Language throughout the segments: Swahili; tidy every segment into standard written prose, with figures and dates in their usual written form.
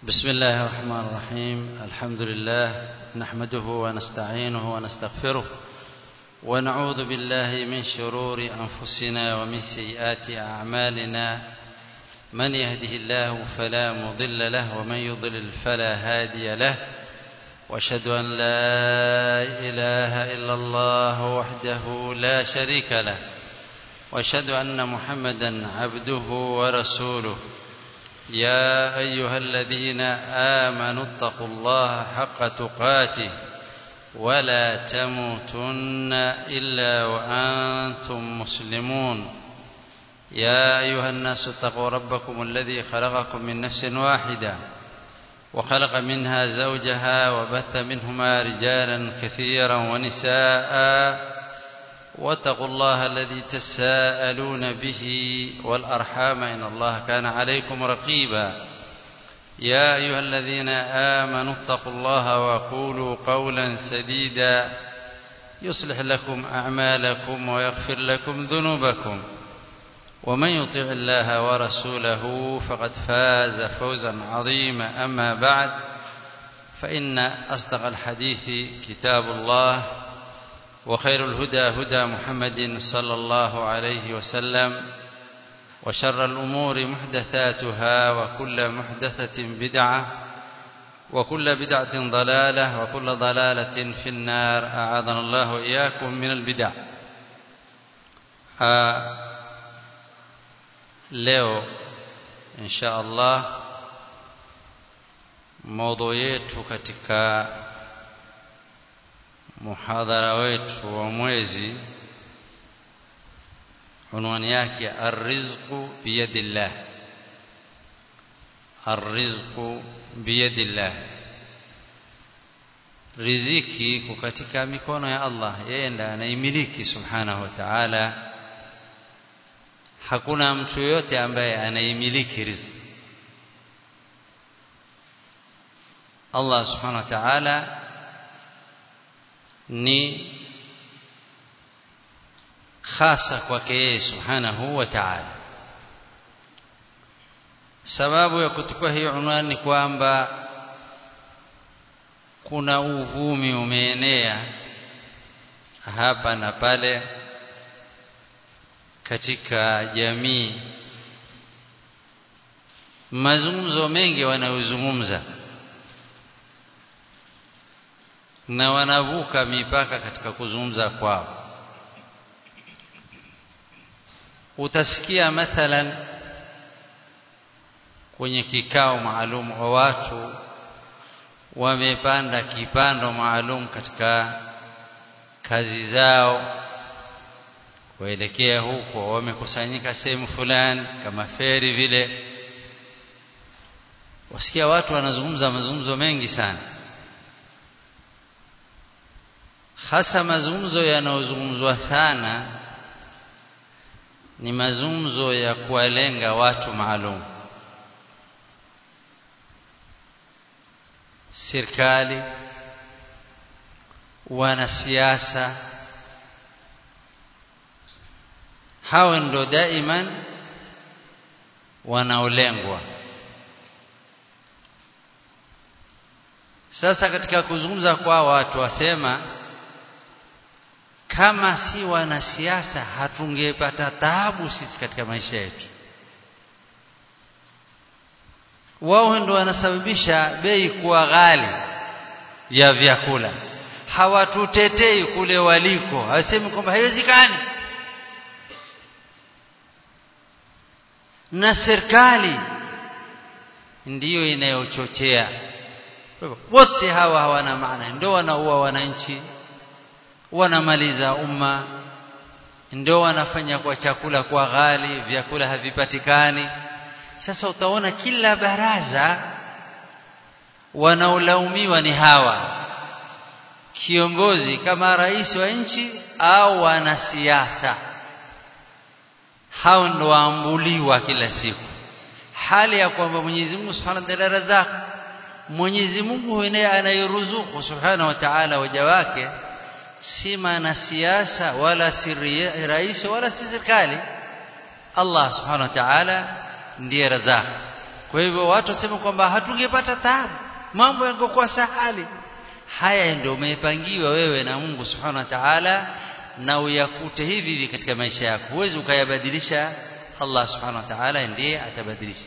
بسم الله الرحمن الرحيم. الحمد لله نحمده ونستعينه ونستغفره ونعوذ بالله من شرور أنفسنا ومن سيئات أعمالنا. من يهده الله فلا مضل له ومن يضلل فلا هادي له، وأشهد أن لا إله إلا الله وحده لا شريك له، وأشهد أن محمدا عبده ورسوله. يا أيها الذين آمنوا اتقوا الله حق تقاته ولا تموتن إلا وأنتم مسلمون. يا أيها الناس اتقوا ربكم الذي خلقكم من نفس واحدة وخلق منها زوجها وبث منهما رجالا كثيرا ونساء، واتقوا الله الذي تساءلون به والأرحام إن الله كان عليكم رقيبا. يا أيها الذين آمنوا اتقوا الله وقولوا قولا سديدا يصلح لكم أعمالكم ويغفر لكم ذنوبكم، ومن يطع الله ورسوله فقد فاز فوزا عظيما. أما بعد، فإن أصدق الحديث كتاب الله، وخير الهدى هدى محمد صلى الله عليه وسلم، وشر الأمور محدثاتها، وكل محدثة بدعة، وكل بدعة ضلالة، وكل ضلالة في النار. أعاذنا الله وإياكم من البدع. leo insha Allah mada yetu katika muhadhara wetu wa mwezi, unwani yake arrizqu biyadillah. Arrizqu biyadillah, riziki iko katika mikono ya Allah, yeye ndiye anaimiliki subhanahu wa ta'ala. Hakuna mtu yote ambaye anaimiliki riziki. Allah subhanahu wa ta'ala ni khasa kwake yeye subhanahu wa ta'ala. Sababu ya kuchukua hii unwani ni kwamba kuna uvumi umeenea hapa na pale katika jamii, mazungumzo mengi wanayozungumza na wanavuka mipaka katika kuzungumza kwao. Utasikia mathalan kwenye kikao maalum wa watu wamepanda kipando maalum katika kazi zao kuelekea huko, wamekusanyika sehemu fulani kama feri vile, wasikia watu wanazungumza mazungumzo mengi sana, hasa mazungumzo yanayozungumzwa sana ni mazungumzo ya kuwalenga watu maalum, serikali, wanasiasa. Hao ndo daiman wanaolengwa. Sasa katika kuzungumza kwa watu wasema, kama si wanasiasa hatungepata taabu sisi katika maisha yetu. Wao ndio wanasababisha bei kuwa ghali ya vyakula. Hawatutetei kule waliko, hasemi kwamba haiwezekani. Na serikali ndiyo inayochochea. Wote hawa hawana maana, ndio wanaua wananchi, wanamaliza umma, ndio wanafanya kwa chakula kwa ghali, vyakula havipatikani. Sasa utaona kila baraza wanaolaumiwa ni hawa, kiongozi kama rais wa nchi au wanasiasa. Hao ndio waambuliwa kila siku, hali ya kwamba Mwenyezi Mungu Subhanahu wa Ta'ala razaq. Mwenyezi Mungu ndiye anayeruzuku Subhanahu wa Ta'ala waja wake, si wanasiasa wala si rais wala si serikali. Allah Subhanahu wa Ta'ala ndiye razaq. Kwa hivyo watu wasema kwamba hatungepata taabu, mambo yangekuwa sahali. Haya ndio umepangiwa wewe na Mungu Subhanahu wa Ta'ala, na uyakute hivi hivi katika maisha yako. Huwezi ukayabadilisha, Allah Subhanahu wa Ta'ala ndiye atabadilisha.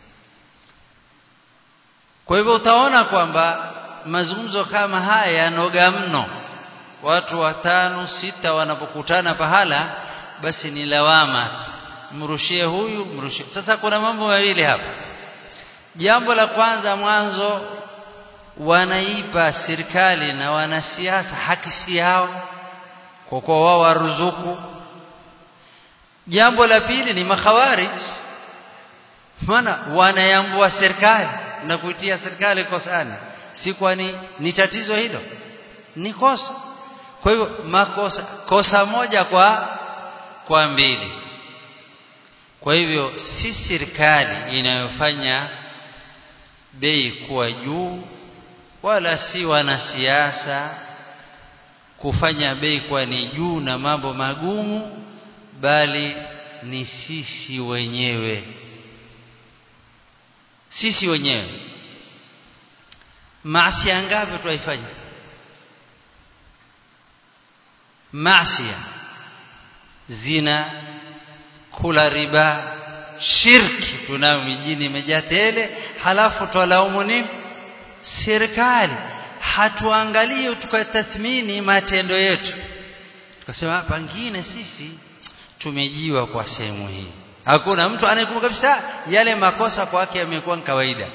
Kwa hivyo utaona kwamba mazungumzo kama haya yanoga mno. Watu 5 6 wanapokutana pahala, basi ni lawama, mrushie huyu, mrushie. Sasa kuna mambo mawili hapa. Jambo la kwanza, mwanzo wanaipa serikali na wanasiasa haki si yao kwa kuwa wao waruzuku. Jambo la pili ni makhawarij, maana wanayambua serikali na kuitia serikali kosani. Si kwani ni tatizo hilo? Ni kosa. Kwa hivyo kosa moja kwa mbili. Kwa hivyo si serikali inayofanya bei kuwa juu, wala si wanasiasa kufanya bei kuwa ni juu na mambo magumu, bali ni sisi wenyewe. Sisi wenyewe. Maasi ngapi tuifanya? Maasi, zina, kula riba, shirki tunayo mijini imejaa tele, halafu twalaumu nini? Serikali. Hatuangalie tukatathmini matendo yetu, tukasema pengine sisi tumejiwa kwa sehemu hii. Hakuna mtu anayekumbuka kabisa yale makosa kwake yamekuwa kawaida,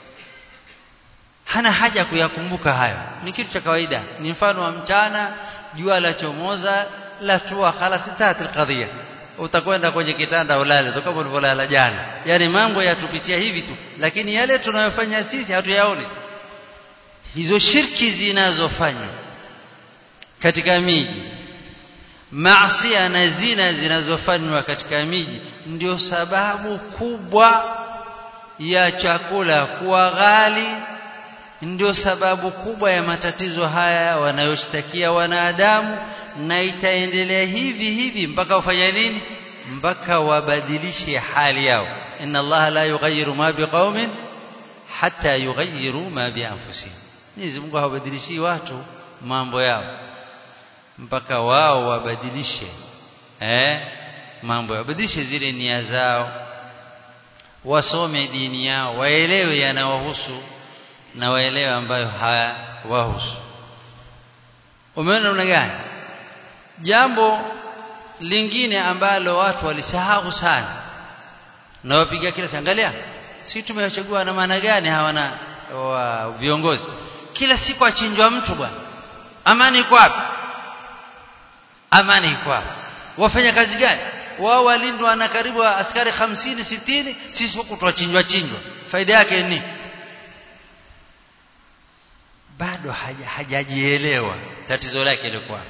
hana haja kuyakumbuka hayo, ni kitu cha kawaida. Ni mfano wa mchana, jua la chomoza, la tua, khalas intahat alqadhiya, utakwenda kwenye kitanda ulale tu kama ulivyolala jana. Yani mambo yatupitia hivi tu, lakini yale tunayofanya sisi hatuyaoni. Hizo shirki zinazofanywa katika miji, maasi na zina zinazofanywa katika miji, ndio sababu kubwa ya chakula kuwa ghali, ndio sababu kubwa ya matatizo haya wanayoshtakia wanadamu, na itaendelea hivi hivi mpaka wafanye nini? Mpaka wabadilishe hali yao. Inna Allah la yughayyiru ma biqaumin hatta yughayyiru ma bi anfusihim. Mwenyezi Mungu hawabadilishi watu mambo yao mpaka wao wabadilishe mambo, wabadilishe zile nia zao, wasome dini yao, waelewe yanayowahusu na waelewe ambayo hayawahusu. Umeona namna gani? Jambo lingine ambalo watu walisahau sana na wapiga kila angalia, sisi tumewachagua na maana gani hawana viongozi? Kila siku achinjwa mtu bwana. Amani iko wapi? Amani iko wapi? Wafanya kazi gani? Wao walindwa na karibu askari 50 60, sisi huku tuachinjwa. Faida yake ni bado hajajielewa tatizo lake lilikuwa.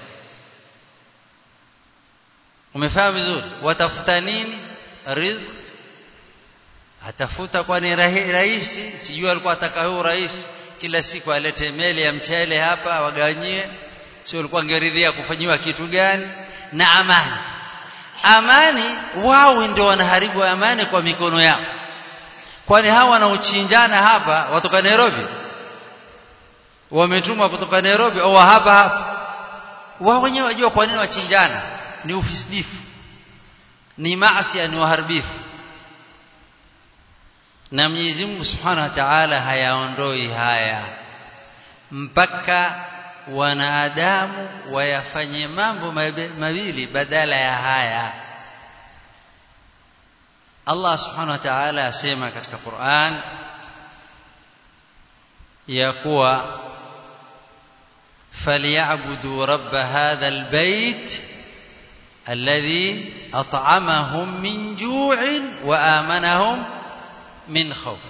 Umefahamu vizuri? Watafuta nini? Riziki. Atafuta kwani rais, sijui alikuwa ataka huyo rais kila siku alete meli ya mchele hapa wagawanyie, sio alikuwa angeridhia kufanyiwa kitu gani? Na amani wao ndio wanaharibu amani kwa mikono yao. Kwani hawa wanaochinjana hapa watoka Nairobi, wametumwa kutoka Nairobi au hapa wao wenyewe wajua kwa nini wachinjana. Ni ufisidifu, ni maasi, ni uharibifu. Na Mwenyezi Mungu Subhanahu wa Ta'ala hayaondoi haya mpaka wanadamu wayafanye mambo mawili badala ya haya. Allah Subhanahu wa Ta'ala asema katika Qur'an ya kuwa falyabudu rabb hadha albayt alladhi at'amahum min ju'in wa amanahum min khawf.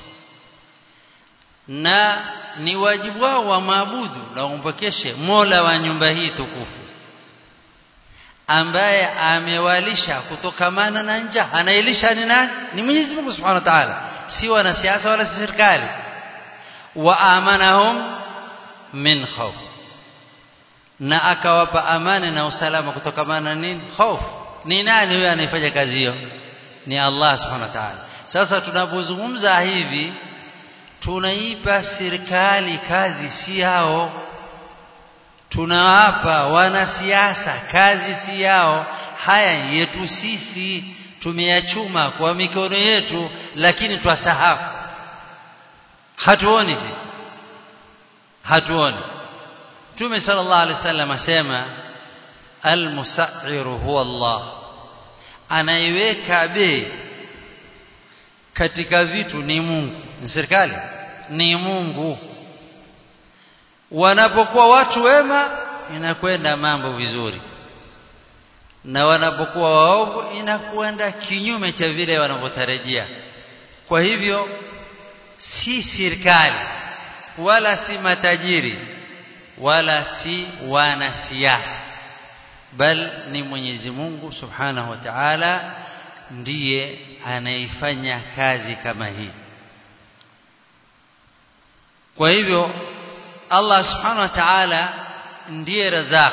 Na ni wajibu wao wa maabudu na umpokeshe Mola wa nyumba hii tukufu, ambaye amewalisha kutokamana na njaa. Anailisha ni nani? Ni Mwenyezi Mungu Subhanahu wa Ta'ala, si wanasiasa wala si serikali. Wa amanahum min khawf, na akawapa amani na usalama kutokamana na nini? Khawf. Ni nani huyo anayefanya kazi hiyo? Ni Allah Subhanahu wa Ta'ala. Sasa tunapozungumza hivi tunaipa serikali kazi si yao, tunawapa wanasiasa kazi si yao. Haya yetu sisi tumeyachuma kwa mikono yetu, lakini twasahau. Hatuoni sisi, hatuoni. Mtume sallallahu alaihi wasallam asema al-musa'ir huwa Allah, anaiweka bei katika vitu ni Mungu, ni serikali, ni Mungu. Wanapokuwa watu wema inakwenda mambo vizuri, na wanapokuwa waovu inakwenda kinyume cha vile wanavyotarajia. Kwa hivyo si serikali wala si matajiri wala si wanasiasa, bal ni Mwenyezi Mungu Subhanahu wa Ta'ala ndiye anaifanya kazi kama hii. Kwa hivyo Allah Subhanahu wa Ta'ala ndiye Razzaq,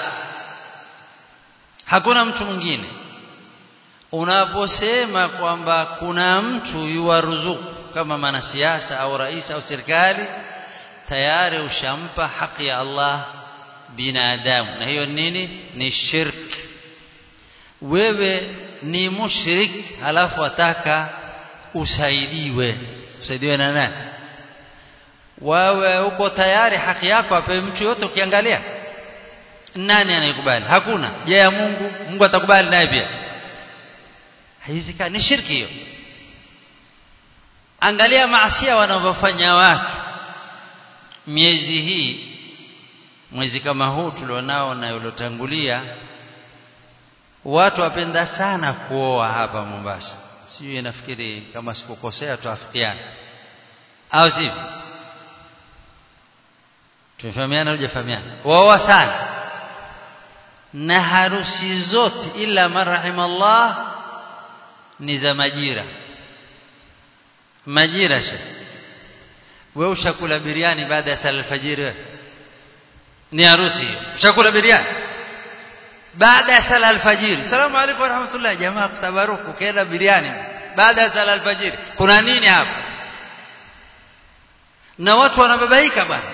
hakuna mtu mwingine. Unaposema kwamba kuna mtu yuwaruzuku kama mwanasiasa au rais au serikali, tayari ushampa haki ya Allah binadamu, na hiyo nini? Ni shirk. Wewe ni mushrik halafu wataka usaidiwe na nani? Wewe uko tayari haki yako ape mtu yote, ukiangalia nani anayekubali? Hakuna. Je, ya Mungu atakubali naye pia? Haiwezekani, ni shirki hiyo. Angalia maasi wanavyofanya watu miezi hii, mwezi kama huu tulionao na uliotangulia. Watu wapenda sana kuoa hapa Mombasa. Sio, nafikiri kama sikukosea tuafikiana, au sivyo? Tumefahamiana au hujafahamiana? Waoa sana, na harusi zote ila marhamallah ni za majira. Majira wewe ushakula biriani baada ya sala alfajiri? Ni harusi hiyo, ushakula biriani baada ya sala alfajiri? Salamu alaykum wa rahmatullah, jamaa kutabaruku, kila biriani baada ya sala alfajiri. Kuna nini hapo? Na watu wanababaika bwana,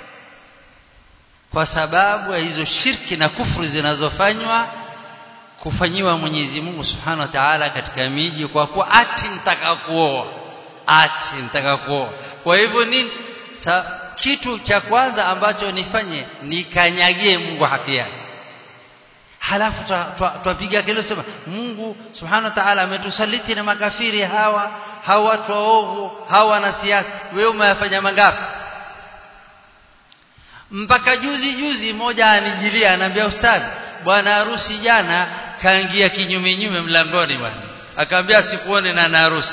kwa sababu ya hizo shirki na kufuru zinazofanywa kufanyiwa Mwenyezi Mungu Subhanahu wa Ta'ala katika miji, kwa kuwa ati nitaka kuoa. Kwa hivyo nini? Kitu cha kwanza ambacho nifanye nikanyagie Mungu haki yake, halafu twapiga kelele sema Mungu Subhanahu wa Ta'ala ametusaliti na makafiri hawa watu waovu hawa na siasa. Wewe umeyafanya mangapi? Mpaka juzi moja anijilia anambia, ustadhi, bwana harusi jana kaingia kinyume mlangoni bwana, akaambia sikuone na harusi.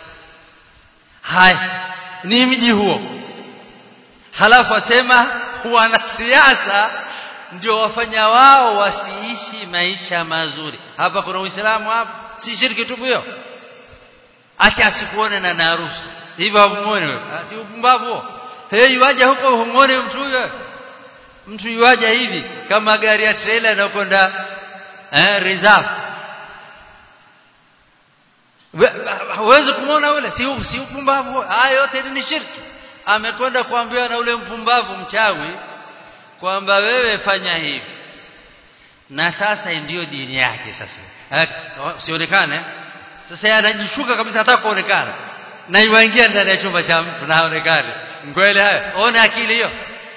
Hai, ni mji huo. Halafu asema wanasiasa ndio wafanya wao wasiishi maisha mazuri. Hapa kuna Uislamu hapa? Si shirki tu hiyo? Acha asikuone na harusi. Hivyo humuone wewe. Si upumbavu. Yuaje huko humuone mtu huyo? Mtu yuaje hivi kama gari ya trailer inakwenda reserve. Huwezi kumuona ule, si upumbavu. Haya yote ni shirki. Amekwenda kuambiwa na ule mpumbavu mchawi kwamba wewe fanya hivi, na sasa ndio dini yake. Sasa sionekane, sasa anajishuka kabisa, hata kuonekana na iwaingia ndani ya chumba cha mtu na aonekane. Ngwele haya, ona akili hiyo,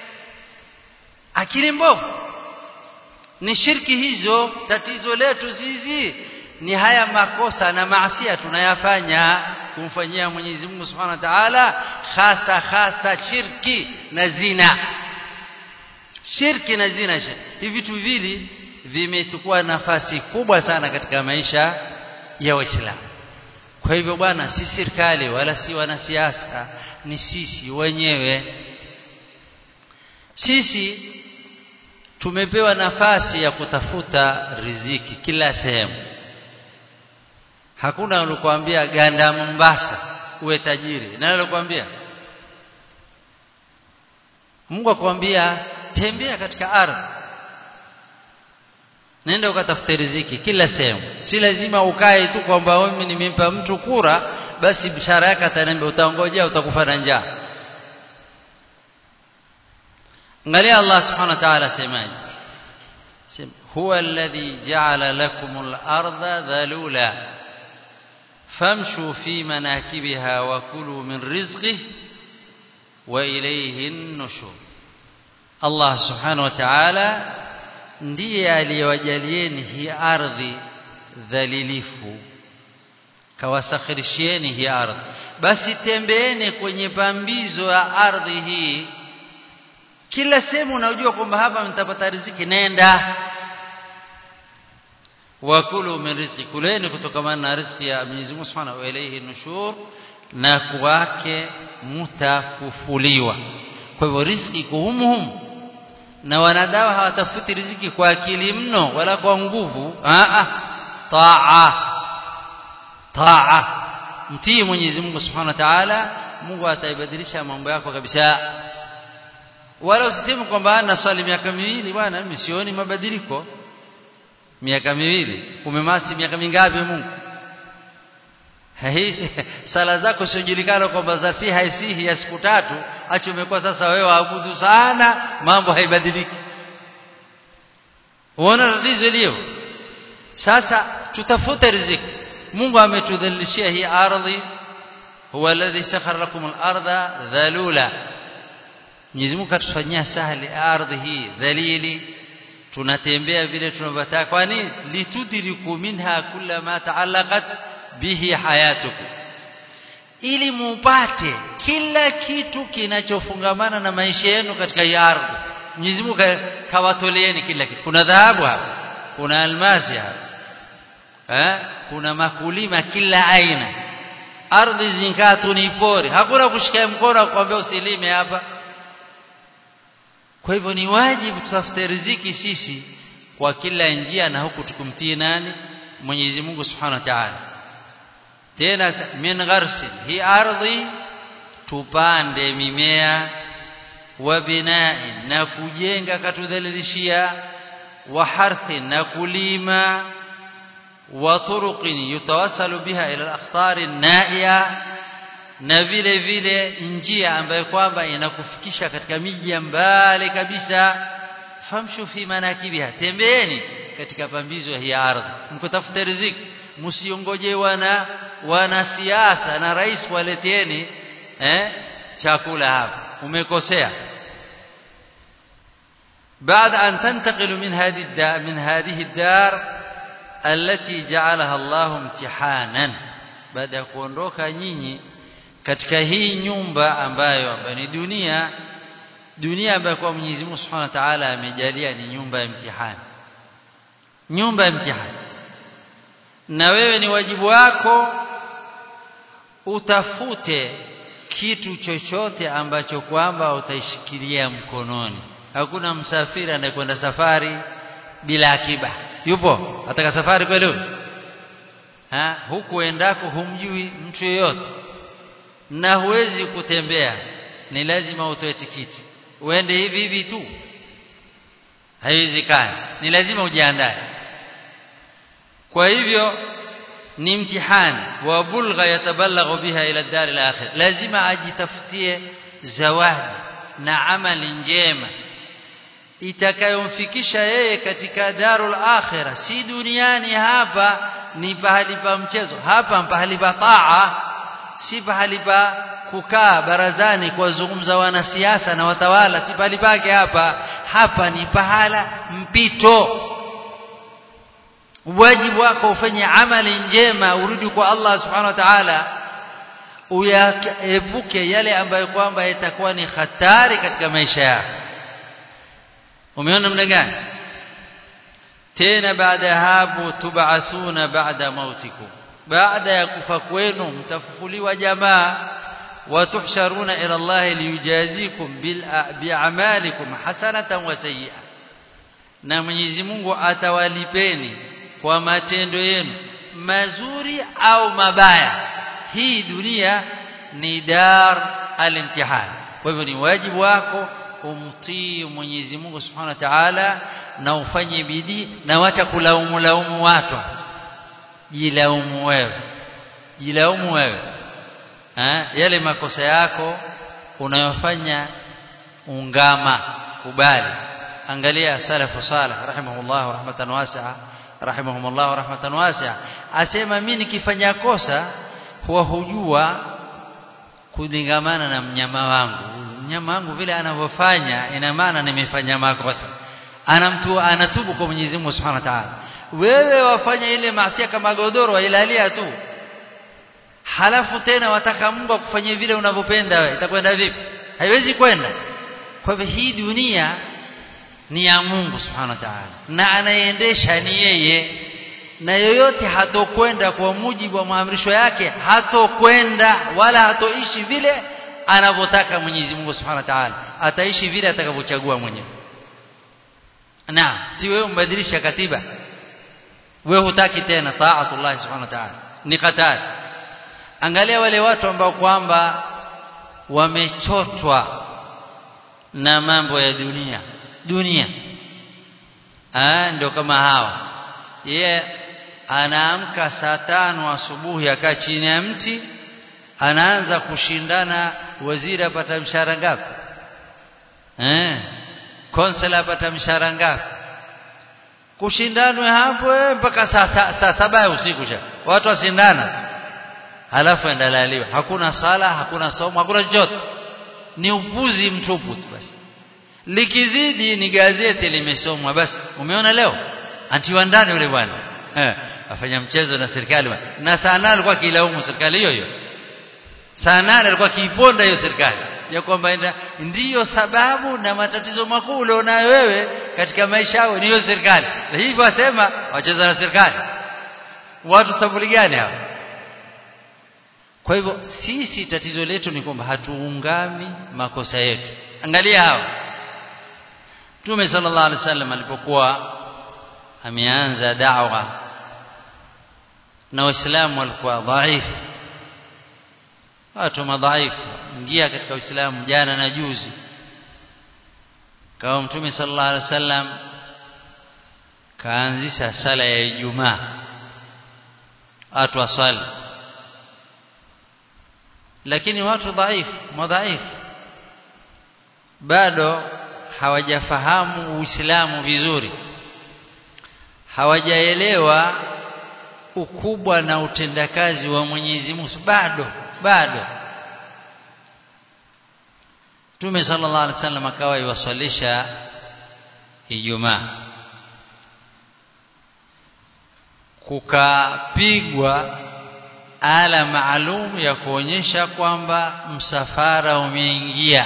akili mbovu. Ni shirki hizo. Tatizo letu sisi ni haya makosa na maasi tunayafanya kumfanyia Mwenyezi Mungu Subhanahu wa Ta'ala, hasa shirki na zina. Shirki na zina, hivi vitu vili vimechukua nafasi kubwa sana katika maisha ya Waislamu. Kwa hivyo bwana, si serikali wala si wanasiasa, ni sisi wenyewe. Sisi tumepewa nafasi ya kutafuta riziki kila sehemu. Hakuna alikwambia ganda Mombasa uwe tajiri. Nani alikwambia? Mungu akwambia tembea katika ardhi, nenda ukatafute riziki kila sehemu. Si lazima ukae tu kwamba mimi nimempa mtu kura basi bishara yake ataniambia utaongojea utakufa na njaa. angalia Allah subhanahu wa ta'ala semaje, huwa alladhi ja'ala lakumul arda dhalula famshu fi manakibiha wa kulu min rizqihi wa ilayhi an-nushur. Allah subhanahu wa ta'ala ndiye aliyewajalieni hii ardhi dhalilifu, kawasakhirishieni hii ardhi, basi tembeeni kwenye pambizo ya ardhi hii, kila sehemu unajua kwamba hapa mtapata riziki, nenda. wakulu min rizqi, kuleni kutokamana na riziki ya Mwenyezi Mungu Subhanahu wa ilayhi nushur, na kwake mtafufuliwa. Kwa hivyo riziki iko humu, na wanadawa hawatafuti riziki kwa akili mno wala kwa nguvu. Taa, mtii Mwenyezi Mungu Subhanahu wa Ta'ala, Mungu ataibadilisha mambo yako kabisa. Wala usiseme kwamba ana swali miaka 2 bwana, mimi sioni mabadiliko. Miaka 2 umemasi miaka mingapi Mungu? Hizi sala zako siojulikana kwamba za si haisihi ya siku 3, acha umekuwa sasa wewe waabudu sana, mambo haibadiliki. Unaona tatizo leo. Sasa tutafuta riziki. Mungu ametudhalilishia hii ardhi, huwa alladhi sakhara lakum al-ardha dhalula. Mwenyezi Mungu katufanyia sahali ardhi hii dhalili, tunatembea vile tunavyotaka. Kwa nini? litudriku minha kulla ma ta'allaqat bihi hayatukum, ili mupate kila kitu kinachofungamana na maisha yenu katika hii ardhi. Mwenyezi Mungu kawatoleeni kila kitu. Kuna dhahabu hapa, kuna almasi hapa, kuna makulima kila aina. Ardhi zinkatu ni pori, hakuna kushika mkono kukwambia usilime hapa. Kwa hivyo ni wajibu tutafute riziki sisi kwa kila njia, na huku tukumtii nani? Mwenyezi Mungu Subhanahu wa Ta'ala. Tena min gharsin, hii ardhi tupande mimea, wa bina'in, na kujenga katudhalilishia, wa harthin, na kulima, wa turuqin yutawassalu biha ila al-aqtar an-na'iya, na vile vile njia ambayo kwamba inakufikisha katika miji ya mbali kabisa. famshu fi manakibiha, tembeeni katika pambizo hii ardhi mkutafuta riziki, msiongoje wana siasa na rais waleteni chakula hapa, umekosea. بعد أن تنتقل من هذه الدار التي جعلها الله امتحانا, baada ya kuondoka nyinyi katika hii nyumba ambayo ni dunia ambayo kwa Mwenyezi Mungu Subhanahu wa Ta'ala amejalia ni nyumba ya mtihani, nyumba ya mtihani. Na wewe ni wajibu wako utafute kitu chochote ambacho kwamba utaishikilia mkononi. Hakuna msafiri anayekwenda safari bila akiba. Yupo ataka safari kweli? Huku endako humjui mtu yeyote, na huwezi kutembea, ni lazima utoe tikiti uende hivi hivi tu, haiwezekani, ni lazima ujiandae. Kwa hivyo ni mtihani wa bulgha yatabalaghu biha ila dar al-akhir, lazima ajitafutie zawadi na amali njema itakayomfikisha yeye katika darul akhirah, si duniani. Hapa ni pahali pa mchezo, hapa pahali pa taa, si pahali pa kukaa barazani kwa zungumza wanasiasa na watawala, si pahali pake hapa ni pahala mpito. Wajibu wako ufanye amali njema, urudi kwa Allah Subhanahu wa Ta'ala, uyaepuke yale ambayo kwamba yatakuwa ni hatari katika maisha yako. Umeona namna gani? Tena baada ya hapo tub'athuna ba'da mautikum, baada ya kufa kwenu mtafufuliwa jamaa, wa tuhsharuna ila Allah liyujazikum bi'amalikum hasanatan wa sayyi'a, na Mwenyezi Mungu atawalipeni kwa matendo yenu mazuri au mabaya. Hii dunia ni dar al-imtihan. Kwa hivyo ni wajibu wako umtii Mwenyezi Mungu Subhanahu wa Ta'ala, na ufanye bidii, na wacha kulaumu watu. Jilaumu wewe. yale makosa yako unayofanya ungama, kubali. Angalia salafu salih rahimahullah rahmatan wasi'a, rahimahumullah rahmatan wasi'a, asema mimi nikifanya kosa huwa hujua kulingamana na mnyama wangu vile anavyofanya, ina maana nimefanya makosa. Anatubu kwa Mwenyezi Mungu Subhanahu wa Ta'ala. Wewe wafanya ile maasi kama godoro wailalia tu, halafu tena wataka Mungu akufanyie vile unavyopenda wewe, itakwenda vipi? Haiwezi kwenda. Kwa hivyo hii dunia ni ya Mungu Subhanahu wa Ta'ala, na anayeendesha ni yeye, na yoyote hatokwenda kwa mujibu wa maamrisho yake, hatokwenda wala hatoishi vile anavyotaka Mwenyezi Mungu Subhanahu wa Ta'ala, ataishi vile atakavyochagua mwenyewe. Na si wewe mbadilisha katiba, wewe hutaki tena taatullah Subhanahu wa Ta'ala, ni hatari. Angalia wale watu ambao kwamba wamechotwa na mambo ya dunia ndio kama hawa. Yeye anaamka saa 5 asubuhi, akaa chini ya mti, anaanza kushindana, waziri apata mshahara ngapi, konsela apata mshahara ngapi, kushindanwe hapo mpaka saa 7 usiku watu wasindana, halafu endalaliwa. Hakuna sala, hakuna somo, hakuna chochote, ni upuzi mtupu tu. Basi likizidi ni gazeti limesomwa, basi umeona leo antiwa ndani yule bwana afanya mchezo na serikali, na saa 8 alikuwa kilaumu serikali hiyo. Saa 8 alikuwa kiiponda hiyo serikali ya kwamba ndiyo sababu na matatizo makuu ulionayo wewe katika maisha yako ni hiyo serikali. Na hivyo wasema wacheza na serikali, watu sabuli gani hao? Kwa hivyo sisi tatizo letu ni kwamba hatuungami makosa yetu. Angalia hao Mtume sallallahu alaihi wasallam alipokuwa ameanza da'wa na Waislamu walikuwa dhaifu, watu madhaifu, ingia katika Uislamu jana na juzi. Kwa Mtume sallallahu alaihi wasallam kaanzisha sala ya Ijumaa, watu waswali, lakini watu madhaifu bado hawajafahamu Uislamu vizuri, hawajaelewa ukubwa na utendakazi wa Mwenyezi Mungu bado. Mtume sallallahu alaihi wasallam akawa yuwasalisha Ijumaa, kukapigwa ala maalum ya kuonyesha kwamba msafara umeingia.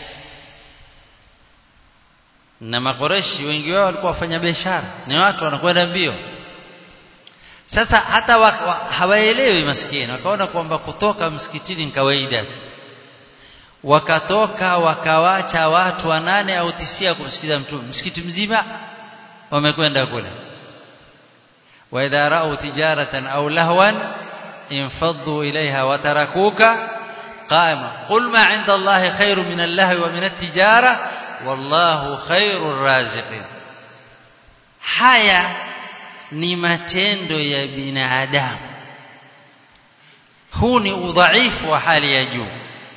Na Makoreshi wengi wao walikuwa wafanya biashara, ni watu wanakwenda mbio. Sasa hata hawaelewi maskini, wakaona kwamba kutoka msikitini ni kawaida tu, wakatoka wakawacha watu 8 au 9 kumsikiza Mtume, msikiti mzima wamekwenda kule. Wa idha ra'u tijaratan aw lahwan infaddu ilayha wa tarakuka qa'ima qul ma 'inda Allahi khairun min al-lahwi wa min at-tijara wallahu khairur raziqin. Haya ni matendo ya binadamu. Huu ni udhaifu wa hali ya juu,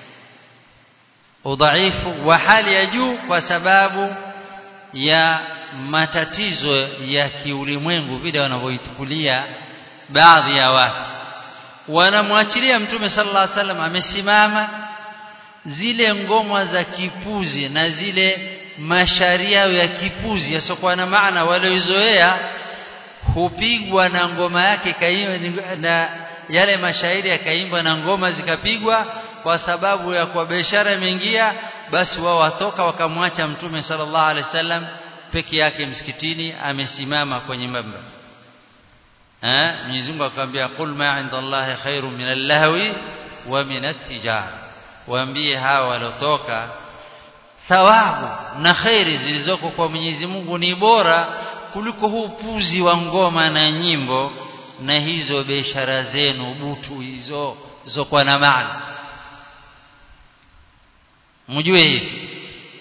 udhaifu wa hali ya juu kwa sababu ya matatizo ya kiulimwengu vile wanavyoitukulia baadhi ya watu. Wanamwachilia Mtume sallallahu alaihi wasallam amesimama, zile ngoma za kipuzi na zile masharia ya kipuzi yasiokuwa na maana waliozoea hupigwa na ngoma yake kaimba, na yale mashairi yakaimbwa na ngoma zikapigwa kwa sababu ya kwa biashara imeingia. Basi wao watoka wakamwacha Mtume sallallahu alaihi wasallam peke yake msikitini amesimama kwenye mimbar. Mwenyezi Mungu akamwambia qul ma 'inda Allahi khairun min al-lahwi wa min at-tijara, waambie hawa walotoka thawabu na khairi zilizoko kwa Mwenyezi Mungu ni bora kuliko huu puzi wa ngoma na nyimbo na hizo biashara zenu butu hizo zisizokuwa na maana. Mjue hivi,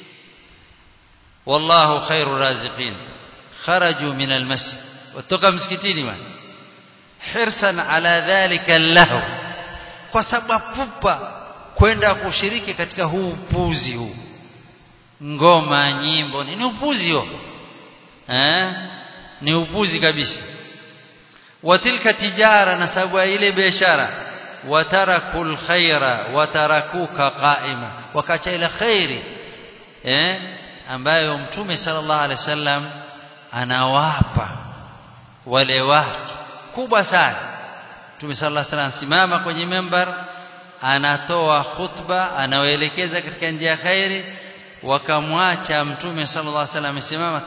wallahu khairur raziqin. Kharaju min almasjid, watoka msikitini hirsan ala dhalika allahu, kwa sababu pupa kwenda kushiriki katika huu upuzi huu. Ngoma, nyimbo ni upuzi huo, ni upuzi kabisa. Watilka tijara, na sababu ile biashara. Watarakul khaira watarakuka qaima, wakacha ile khairi ambayo Mtume sallallahu alaihi wasallam anawapa wale watu kubwa sana. Mtume sallallahu alaihi wasallam simama kwenye mimbar, anatoa khutba, anawaelekeza katika njia ya khairi, wakamwacha Mtume sallallahu alaihi wasallam simama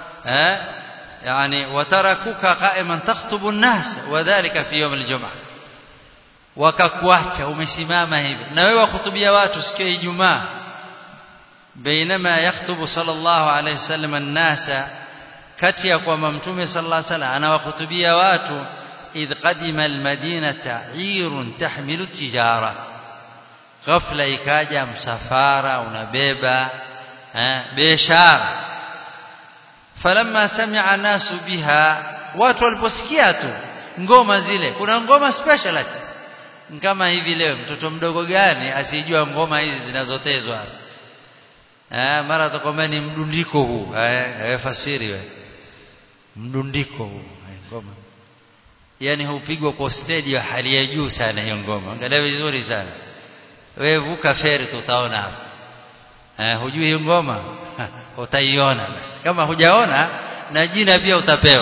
yani watarakuka qa'iman takhtubu an-nas wadhālika fi yawm al-jum'ah, wakakuacha umesimama hivi na wewe wakhutubia watu siku ya Ijumaa. Bainama yakhutubu sallallahu alayhi wasallam an-nasa, kati ya kwamba Mtume sallallahu alayhi wasallam anawakhutubia watu, idh qadima al-madinata 'irun tahmilu tijara, ghafla ikaja msafara unabeba biashara. Falamma sami'a nasu biha, watu waliposikia tu ngoma zile, kuna ngoma speciality kama hivi leo. Mtoto mdogo gani asijua ngoma hizi zinazotezwa? Mara atakwambia ni mdundiko huu. Fasiri wewe, mdundiko huu ngoma, yani hupigwa kwa stage ya hali ya juu sana hiyo ngoma. Angalia vizuri sana wewe, vuka feri tutaona hapa. Hujui hiyo ngoma? Utaiona basi. Kama hujaona na jina pia utapewa.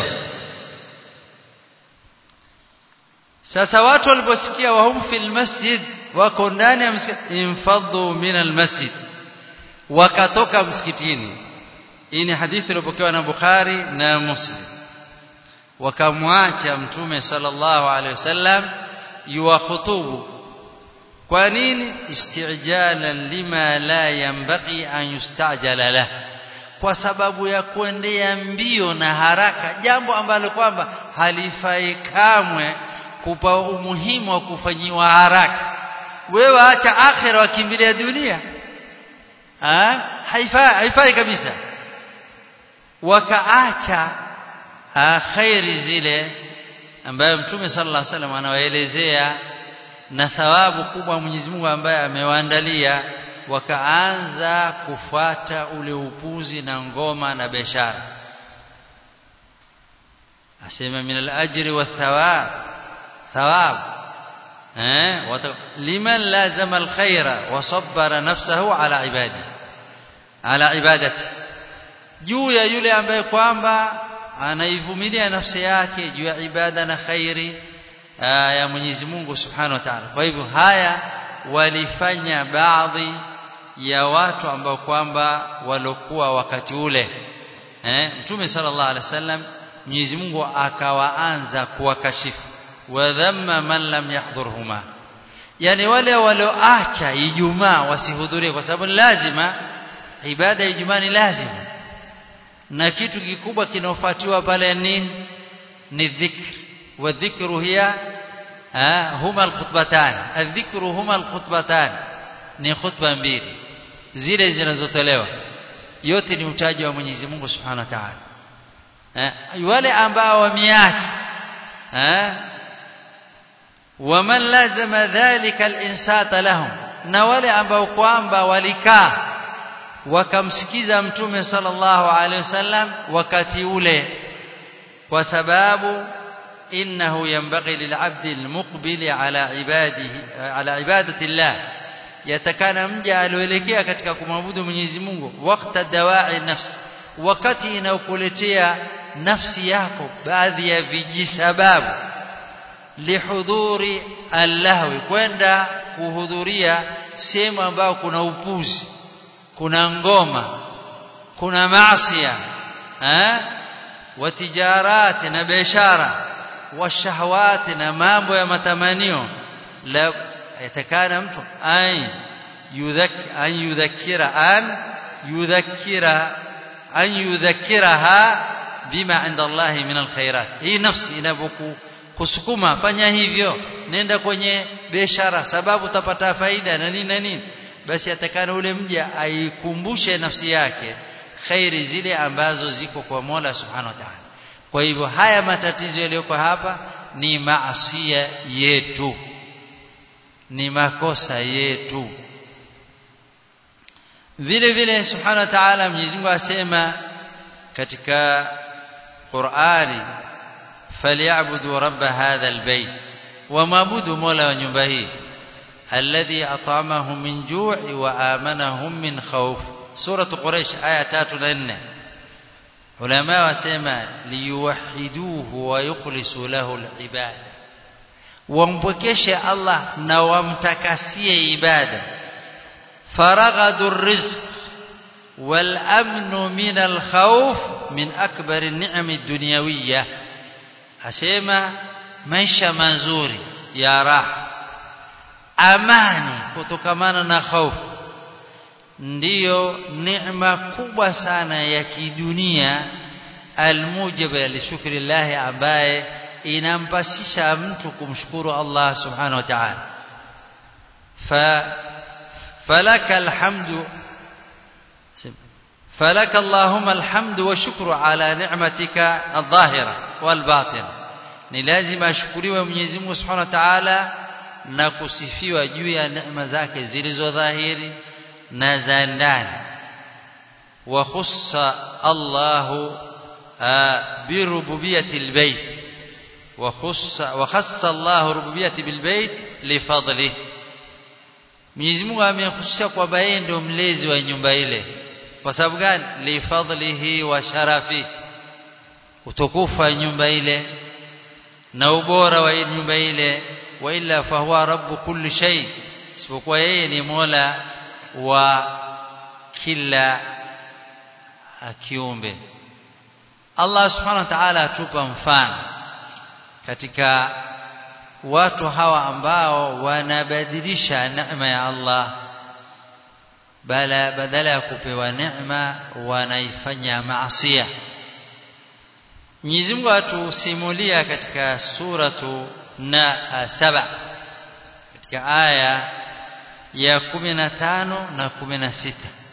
Sasa watu waliposikia wahum fil masjid, wako ndani ya msikiti, infadhu min al masjid, wakatoka msikitini. Hii ni hadithi iliyopokewa na Bukhari na Muslim. Wakamwacha Mtume sallallahu alaihi wasallam yuwakhutubu. Kwa nini? Isti'jalan lima la yanbaghi an yustajala lah, kwa sababu ya kuendea mbio na haraka jambo ambalo kwamba halifai kamwe kupa umuhimu wa kufanyiwa haraka. Wewe acha akhira wakimbilia dunia, haifai kabisa. Wakaacha khairi zile ambayo Mtume sallallahu alaihi wasallam anawaelezea na thawabu kubwa Mwenyezi Mungu ambaye amewaandalia, wakaanza kufuata ule upuzi na ngoma na biashara. Asema min al-ajri wath-thawab, thawab liman lazama al-khaira wa sabbara nafsahu ala ibadati, juu ya yule ambaye kwamba anaivumilia nafsi yake juu ya ibada na khairi ya Mwenyezi Mungu Subhanahu wa Ta'ala. Kwa hivyo haya walifanya baadhi ya watu ambao kwamba walokuwa wakati ule Mtume sallallahu alaihi wasallam, Mwenyezi Mungu akawaanza kuwakashifu, wa dhamma man lam yahdhurhuma, yani wale walioacha Ijumaa wasihudhurie, kwa sababu lazima ibada ya Ijumaa ni lazima, na kitu kikubwa kinaofuatiwa pale nini? Ni dhikr. Wa dhikru hiya huma alkhutbatan, adhikru huma alkhutbatan, ni khutba mbili zile zinazotolewa, yote ni utaji wa Mwenyezi Mungu Subhanahu wa Ta'ala. Wale ambao wameacha waman lazama dhalika alinsata lahum, na wale ambao kwamba walikaa wakamsikiza Mtume sallallahu alaihi wasallam wakati ule, kwa sababu innahu yanbaghi lil'abdi almuqbil ala ibadati Allah, yatakana mja alioelekea katika kumwabudu Mwenyezi Mungu, wakati dawai nafsi, wakati inaokuletea nafsi yako baadhi ya vijisababu, lihudhuri allahwi, kwenda kuhudhuria sehemu ambao kuna upuzi, kuna ngoma, kuna maasiya, wa tijarati na biashara, wa shahawati na mambo ya matamanio. La yatakana mtu an yudhakkiraha bima inda Allah min alkhairat. Hii nafsi inapokusukuma fanya hivyo, nenda kwenye biashara sababu utapata faida na nini na nini, basi atakana ule mja aikumbushe nafsi yake khairi zile ambazo ziko kwa Mola Subhanahu wa Ta'ala. Kwa hivyo haya matatizo yaliyoko hapa ni maasiya yetu, ni makosa yetu. Vile vile subhanahu wa ta'ala Mwenyezi Mungu asema katika Qur'ani, falyabudu rabb hadha albayt, wa maabudu mola wa nyumba hii, alladhi at'amahum min ju'i wa amanahum min khawf. Surah Quraish aya 3 na 4. Ulama wasema liyuwahhiduhu wa yukhlisu lahu alibada, wampokeshe Allah na wamtakasie ibada. Faraghadur rizq wal amnu min al khawf min akbar an-ni'am ad-dunyawiyya. Asema maisha mazuri ya raha, amani kutokamana na hofu, ndiyo neema kubwa sana ya kidunia almujiba li shukrillah, ambaye inampasisha mtu kumshukuru Allah subhanahu wa ta'ala. falaka alhamdu, falaka Allahumma alhamdu wa shukru ala ni'matika adh-dhahira wal batina. Ni lazima ashukuriwe Mwenyezi Mungu subhanahu wa ta'ala na kusifiwa juu ya neema zake zilizo dhahiri na za ndani. Wa khussa Allahu bi rububiyyati albayt, wa khassa Allahu rububiyyati bilbayt li fadlihi. Mwenyezi Mungu amehusisha kwamba yeye ndio mlezi wa nyumba ile. Kwa sababu gani? Li fadlihi wa sharafi, utukufu wa nyumba ile na ubora wa nyumba ile. Wa illa fa huwa rabbu kulli shay, isipokuwa yeye ni mola wa kila kiumbe. Allah subhanahu wa ta'ala atupa mfano katika watu hawa ambao wanabadilisha neema ya Allah, badala ya kupewa neema wanaifanya maasiya. Mwenyezi Mungu atusimulia katika suratu 7 katika aya ya 15 na 16.